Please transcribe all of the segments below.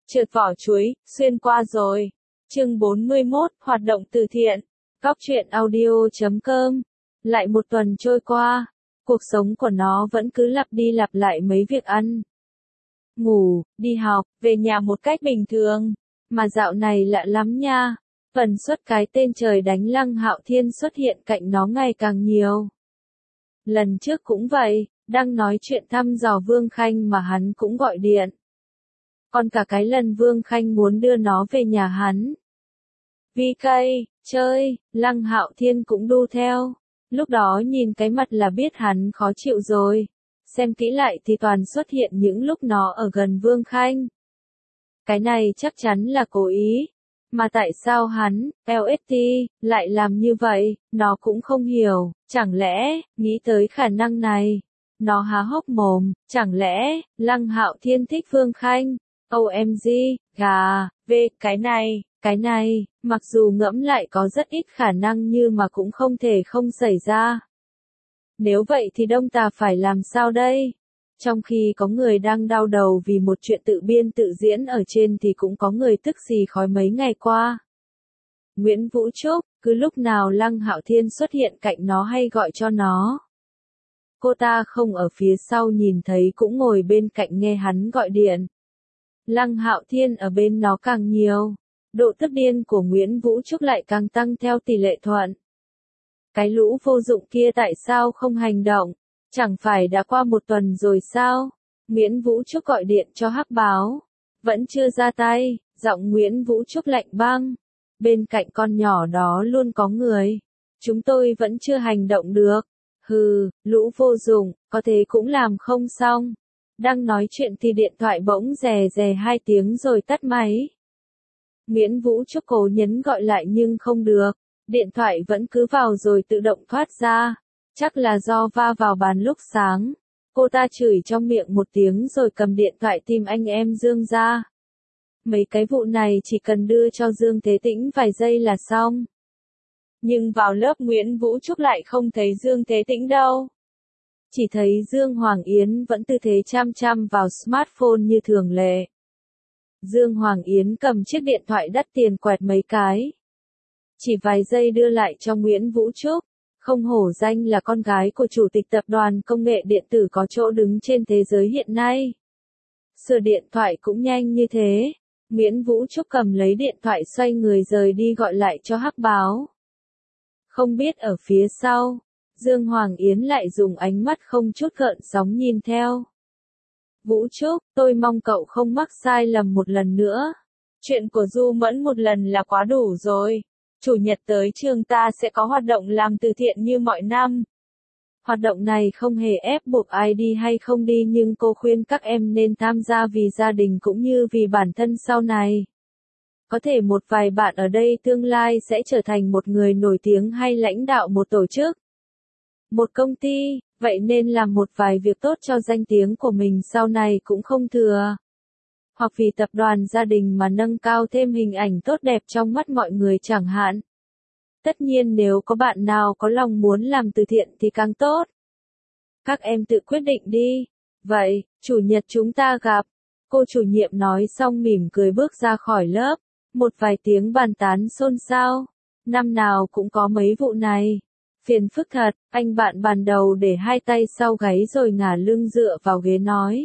Trượt vỏ chuối, xuyên qua rồi. Chương 41, hoạt động từ thiện. Góc truyện audio.com. Lại một tuần trôi qua, cuộc sống của nó vẫn cứ lặp đi lặp lại mấy việc ăn, ngủ, đi học, về nhà một cách bình thường. Mà dạo này lạ lắm nha, tần suất cái tên trời đánh Lăng Hạo Thiên xuất hiện cạnh nó ngày càng nhiều. Lần trước cũng vậy, đang nói chuyện thăm dò Vương Khanh mà hắn cũng gọi điện. Còn cả cái lần Vương Khanh muốn đưa nó về nhà hắn. VK, chơi, Lăng Hạo Thiên cũng đu theo. Lúc đó nhìn cái mặt là biết hắn khó chịu rồi. Xem kỹ lại thì toàn xuất hiện những lúc nó ở gần Vương Khanh. Cái này chắc chắn là cố ý. Mà tại sao hắn, LST, lại làm như vậy, nó cũng không hiểu. Chẳng lẽ, nghĩ tới khả năng này, nó há hốc mồm, chẳng lẽ, Lăng Hạo Thiên thích Vương Khanh? OMG, gà, cái này, mặc dù ngẫm lại có rất ít khả năng nhưng mà cũng không thể không xảy ra. Nếu vậy thì Đông Tà phải làm sao đây? Trong khi có người đang đau đầu vì một chuyện tự biên tự diễn ở trên thì cũng có người tức xì khói mấy ngày qua. Nguyễn Vũ Trúc, cứ lúc nào Lăng Hạo Thiên xuất hiện cạnh nó hay gọi cho nó. Cô ta không ở phía sau nhìn thấy cũng ngồi bên cạnh nghe hắn gọi điện. Lăng Hạo Thiên ở bên nó càng nhiều, độ tức điên của Nguyễn Vũ Trúc lại càng tăng theo tỷ lệ thuận. Cái lũ vô dụng kia tại sao không hành động? Chẳng phải đã qua một tuần rồi sao? Nguyễn Vũ Trúc gọi điện cho Hắc Báo. Vẫn chưa ra tay, giọng Nguyễn Vũ Trúc lạnh băng. Bên cạnh con nhỏ đó luôn có người. Chúng tôi vẫn chưa hành động được. Hừ, lũ vô dụng, có thế cũng làm không xong. Đang nói chuyện thì điện thoại bỗng rè rè 2 tiếng rồi tắt máy. Nguyễn Vũ Trúc cố nhấn gọi lại nhưng không được. Điện thoại vẫn cứ vào rồi tự động thoát ra. Chắc là do va vào bàn lúc sáng. Cô ta chửi trong miệng một tiếng rồi cầm điện thoại tìm anh em Dương ra. Mấy cái vụ này chỉ cần đưa cho Dương Thế Tĩnh vài giây là xong. Nhưng vào lớp Nguyễn Vũ Trúc lại không thấy Dương Thế Tĩnh đâu. Chỉ thấy Dương Hoàng Yến vẫn tư thế chăm chăm vào smartphone như thường lệ. Dương Hoàng Yến cầm chiếc điện thoại đắt tiền quẹt mấy cái. Chỉ vài giây đưa lại cho Nguyễn Vũ Trúc. Không hổ danh là con gái của chủ tịch tập đoàn công nghệ điện tử có chỗ đứng trên thế giới hiện nay. Sửa điện thoại cũng nhanh như thế. Nguyễn Vũ Trúc cầm lấy điện thoại xoay người rời đi gọi lại cho Hắc Báo. Không biết ở phía sau, Dương Hoàng Yến lại dùng ánh mắt không chút gợn sóng nhìn theo. Vũ Trúc, tôi mong cậu không mắc sai lầm một lần nữa. Chuyện của Du Mẫn một lần là quá đủ rồi. Chủ nhật tới trường ta sẽ có hoạt động làm từ thiện như mọi năm. Hoạt động này không hề ép buộc ai đi hay không đi nhưng cô khuyên các em nên tham gia vì gia đình cũng như vì bản thân sau này. Có thể một vài bạn ở đây tương lai sẽ trở thành một người nổi tiếng hay lãnh đạo một tổ chức, một công ty, vậy nên làm một vài việc tốt cho danh tiếng của mình sau này cũng không thừa. Hoặc vì tập đoàn gia đình mà nâng cao thêm hình ảnh tốt đẹp trong mắt mọi người chẳng hạn. Tất nhiên nếu có bạn nào có lòng muốn làm từ thiện thì càng tốt. Các em tự quyết định đi. Vậy, chủ nhật chúng ta gặp. Cô chủ nhiệm nói xong mỉm cười bước ra khỏi lớp. Một vài tiếng bàn tán xôn xao. Năm nào cũng có mấy vụ này. Phiền phức thật, anh bạn bàn đầu để 2 tay sau gáy rồi ngả lưng dựa vào ghế nói.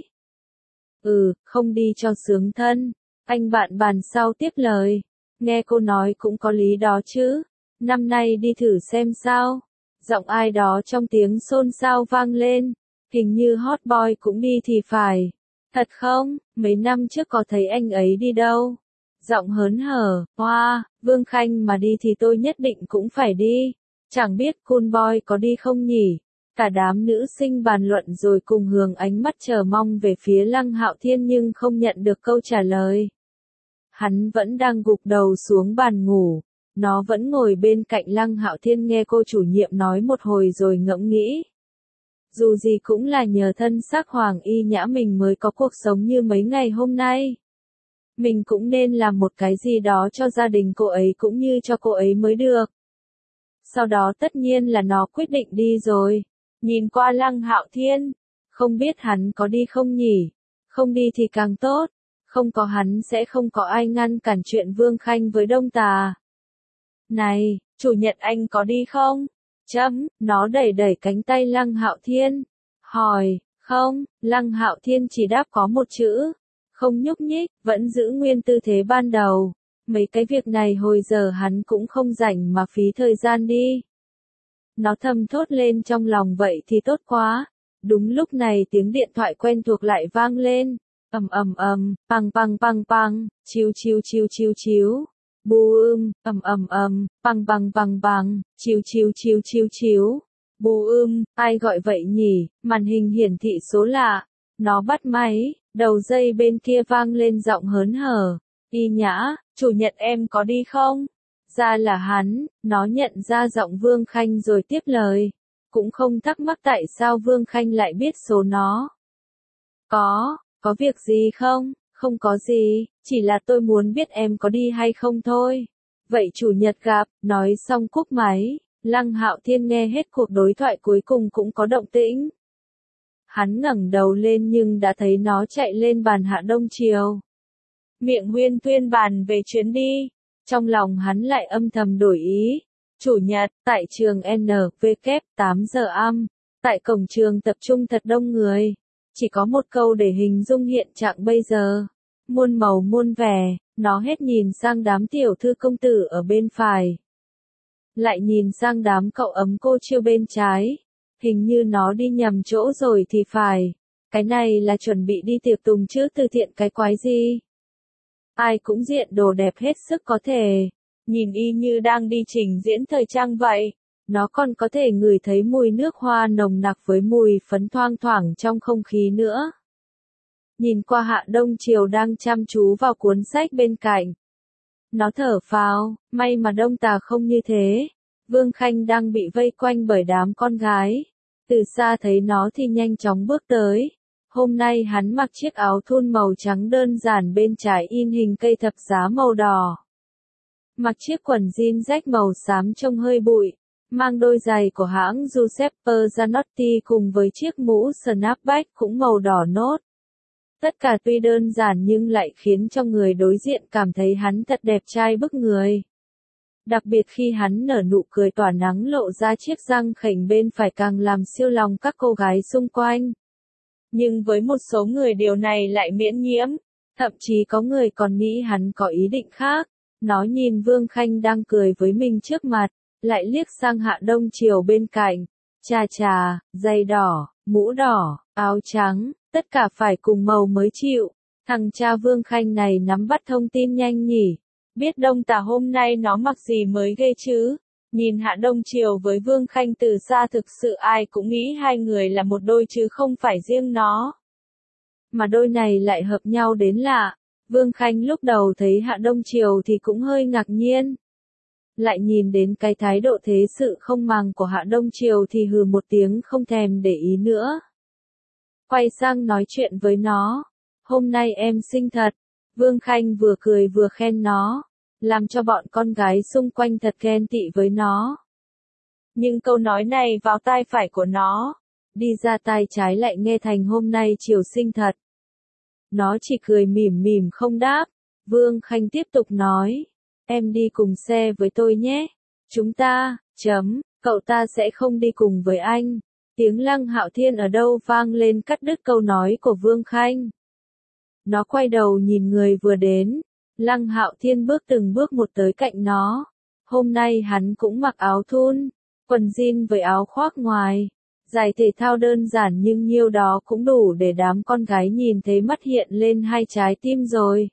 Không đi cho sướng thân. Anh bạn bàn sau tiếp lời. Nghe cô nói cũng có lý đó chứ. Năm nay đi thử xem sao. Giọng ai đó trong tiếng xôn xao vang lên. Hình như hot boy cũng đi thì phải. Thật không? Mấy năm trước có thấy anh ấy đi đâu? Giọng hớn hở. Wow, Vương Khanh mà đi thì tôi nhất định cũng phải đi. Chẳng biết cool boy có đi không nhỉ? Cả đám nữ sinh bàn luận rồi cùng hướng ánh mắt chờ mong về phía Lăng Hạo Thiên nhưng không nhận được câu trả lời. Hắn vẫn đang gục đầu xuống bàn ngủ. Nó vẫn ngồi bên cạnh Lăng Hạo Thiên nghe cô chủ nhiệm nói một hồi rồi ngẫm nghĩ. Dù gì cũng là nhờ thân xác Hoàng Y Nhã mình mới có cuộc sống như mấy ngày hôm nay. Mình cũng nên làm một cái gì đó cho gia đình cô ấy cũng như cho cô ấy mới được. Sau đó tất nhiên là nó quyết định đi rồi. Nhìn qua Lăng Hạo Thiên, không biết hắn có đi không nhỉ? Không đi thì càng tốt. Không có hắn sẽ không có ai ngăn cản chuyện Vương Khanh với Đông Tà. Này, chủ nhật anh có đi không? Nó đẩy đẩy cánh tay Lăng Hạo Thiên. Hỏi, không, Lăng Hạo Thiên chỉ đáp có một chữ. Không nhúc nhích, vẫn giữ nguyên tư thế ban đầu. Mấy cái việc này hồi giờ hắn cũng không rảnh mà phí thời gian đi. Nó thầm thốt lên trong lòng vậy thì tốt quá. Đúng lúc này tiếng điện thoại quen thuộc lại vang lên. Pang pang pang pang, chiếu chiếu chiếu chiếu chiếu. Boom, pang pang pang pang, chiếu chiếu chiếu chiếu chiếu. Boom, ai gọi vậy nhỉ? Màn hình hiển thị số lạ. Nó bắt máy, đầu dây bên kia vang lên giọng hớn hở. Y Nhã, chủ nhật em có đi không? Ra là hắn, nó nhận ra giọng Vương Khanh rồi tiếp lời. Cũng không thắc mắc tại sao Vương Khanh lại biết số nó. Có việc gì không? Không có gì, chỉ là tôi muốn biết em có đi hay không thôi. Vậy chủ nhật gặp, nói xong cúp máy, Lăng Hạo Thiên nghe hết cuộc đối thoại cuối cùng cũng có động tĩnh. Hắn ngẩng đầu lên nhưng đã thấy nó chạy lên bàn Hạ Đông Triều. Miệng huyên thuyên bàn về chuyến đi. Trong lòng hắn lại âm thầm đổi ý. Chủ nhật, tại trường NVK, 8 giờ am. Tại cổng trường tập trung thật đông người. Chỉ có một câu để hình dung hiện trạng bây giờ. Muôn màu muôn vẻ, nó hết nhìn sang đám tiểu thư công tử ở bên phải. Lại nhìn sang đám cậu ấm cô chiêu bên trái. Hình như nó đi nhầm chỗ rồi thì phải. Cái này là chuẩn bị đi tiệc tùng chứ từ thiện cái quái gì. Ai cũng diện đồ đẹp hết sức có thể. Nhìn y như đang đi trình diễn thời trang vậy. Nó còn có thể ngửi thấy mùi nước hoa nồng nặc với mùi phấn thoang thoảng trong không khí nữa. Nhìn qua Hạ Đông Triều đang chăm chú vào cuốn sách bên cạnh. Nó thở phào, may mà Đông Tà không như thế. Vương Khanh đang bị vây quanh bởi đám con gái. Từ xa thấy nó thì nhanh chóng bước tới. Hôm nay hắn mặc chiếc áo thun màu trắng đơn giản bên trái in hình cây thập giá màu đỏ. Mặc chiếc quần jean rách màu xám trông hơi bụi. Mang đôi giày của hãng Giuseppe Zanotti cùng với chiếc mũ snapback cũng màu đỏ nốt. Tất cả tuy đơn giản nhưng lại khiến cho người đối diện cảm thấy hắn thật đẹp trai bức người. Đặc biệt khi hắn nở nụ cười tỏa nắng lộ ra chiếc răng khểnh bên phải càng làm siêu lòng các cô gái xung quanh. Nhưng với một số người điều này lại miễn nhiễm, thậm chí có người còn nghĩ hắn có ý định khác. Nó nhìn Vương Khanh đang cười với mình trước mặt, lại liếc sang Hạ Đông Triều bên cạnh. Chà, giày đỏ, mũ đỏ, áo trắng, tất cả phải cùng màu mới chịu. Thằng cha Vương Khanh này nắm bắt thông tin nhanh nhỉ. Biết Đông Tà hôm nay nó mặc gì mới ghê chứ. Nhìn Hạ Đông Triều với Vương Khanh từ xa thực sự ai cũng nghĩ hai người là một đôi chứ không phải riêng nó. Mà đôi này lại hợp nhau đến lạ. Vương Khanh lúc đầu thấy Hạ Đông Triều thì cũng hơi ngạc nhiên. Lại nhìn đến cái thái độ thế sự không màng của Hạ Đông Triều thì hừ một tiếng không thèm để ý nữa. Quay sang nói chuyện với nó. Hôm nay em xinh thật. Vương Khanh vừa cười vừa khen nó. Làm cho bọn con gái xung quanh thật ghen tị với nó. Nhưng câu nói này vào tai phải của nó. Đi ra tai trái lại nghe thành hôm nay Triều xinh thật. Nó chỉ cười mỉm mỉm không đáp. Vương Khanh tiếp tục nói. Em đi cùng xe với tôi nhé. Chúng ta, cậu ta sẽ không đi cùng với anh. Tiếng Lăng Hạo Thiên ở đâu vang lên cắt đứt câu nói của Vương Khanh. Nó quay đầu nhìn người vừa đến. Lăng Hạo Thiên bước từng bước một tới cạnh nó. Hôm nay hắn cũng mặc áo thun, quần jean với áo khoác ngoài. Giày thể thao đơn giản nhưng nhiêu đó cũng đủ để đám con gái nhìn thấy mắt hiện lên hai trái tim rồi.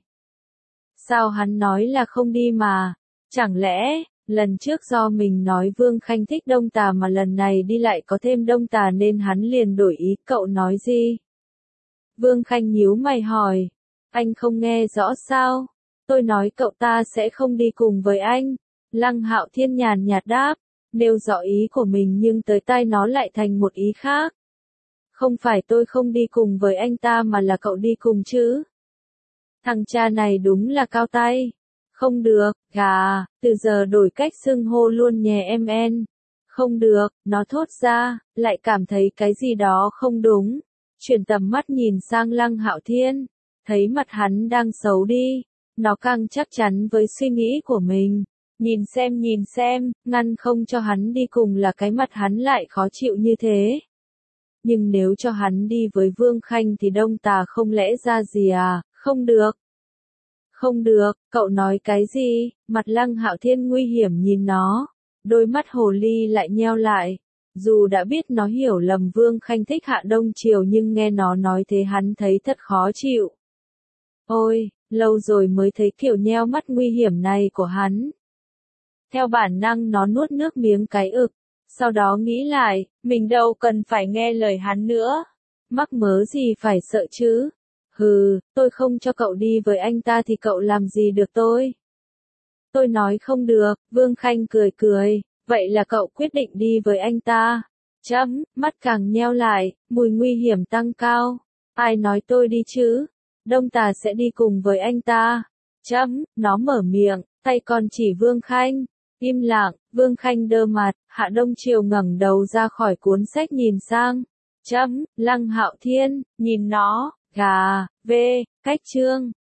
Sao hắn nói là không đi mà? Chẳng lẽ, lần trước do mình nói Vương Khanh thích Đông Tà mà lần này đi lại có thêm Đông Tà nên hắn liền đổi ý, cậu nói gì? Vương Khanh nhíu mày hỏi. Anh không nghe rõ sao? Tôi nói cậu ta sẽ không đi cùng với anh. Lăng Hạo Thiên nhàn nhạt đáp, nêu rõ ý của mình nhưng tới tai nó lại thành một ý khác. Không phải tôi không đi cùng với anh ta mà là cậu đi cùng chứ. Thằng cha này đúng là cao tay. Không được, từ giờ đổi cách xưng hô luôn nhé em. Không được, nó thốt ra, lại cảm thấy cái gì đó không đúng. Chuyển tầm mắt nhìn sang Lăng Hạo Thiên. Thấy mặt hắn đang xấu đi, nó càng chắc chắn với suy nghĩ của mình. Nhìn xem, ngăn không cho hắn đi cùng là cái mặt hắn lại khó chịu như thế. Nhưng nếu cho hắn đi với Vương Khanh thì Đông Tà không lẽ ra gì à, không được. Không được, cậu nói cái gì? Mặt Lăng Hạo Thiên nguy hiểm nhìn nó, đôi mắt hồ ly lại nheo lại. Dù đã biết nó hiểu lầm Vương Khanh thích Hạ Đông Triều nhưng nghe nó nói thế hắn thấy thật khó chịu. Ôi, lâu rồi mới thấy kiểu nheo mắt nguy hiểm này của hắn. Theo bản năng nó nuốt nước miếng cái ực, sau đó nghĩ lại, mình đâu cần phải nghe lời hắn nữa. Mắc mớ gì phải sợ chứ? Hừ, tôi không cho cậu đi với anh ta thì cậu làm gì được tôi? Tôi nói không được, Vương Khanh cười cười, vậy là cậu quyết định đi với anh ta. Mắt càng nheo lại, mùi nguy hiểm tăng cao. Ai nói tôi đi chứ? Đông Tà sẽ đi cùng với anh ta. Nó mở miệng, tay còn chỉ Vương Khanh. Im lặng, Vương Khanh đơ mặt, Hạ Đông Triều ngẩng đầu ra khỏi cuốn sách nhìn sang. Lăng Hạo Thiên, nhìn nó, cách chương.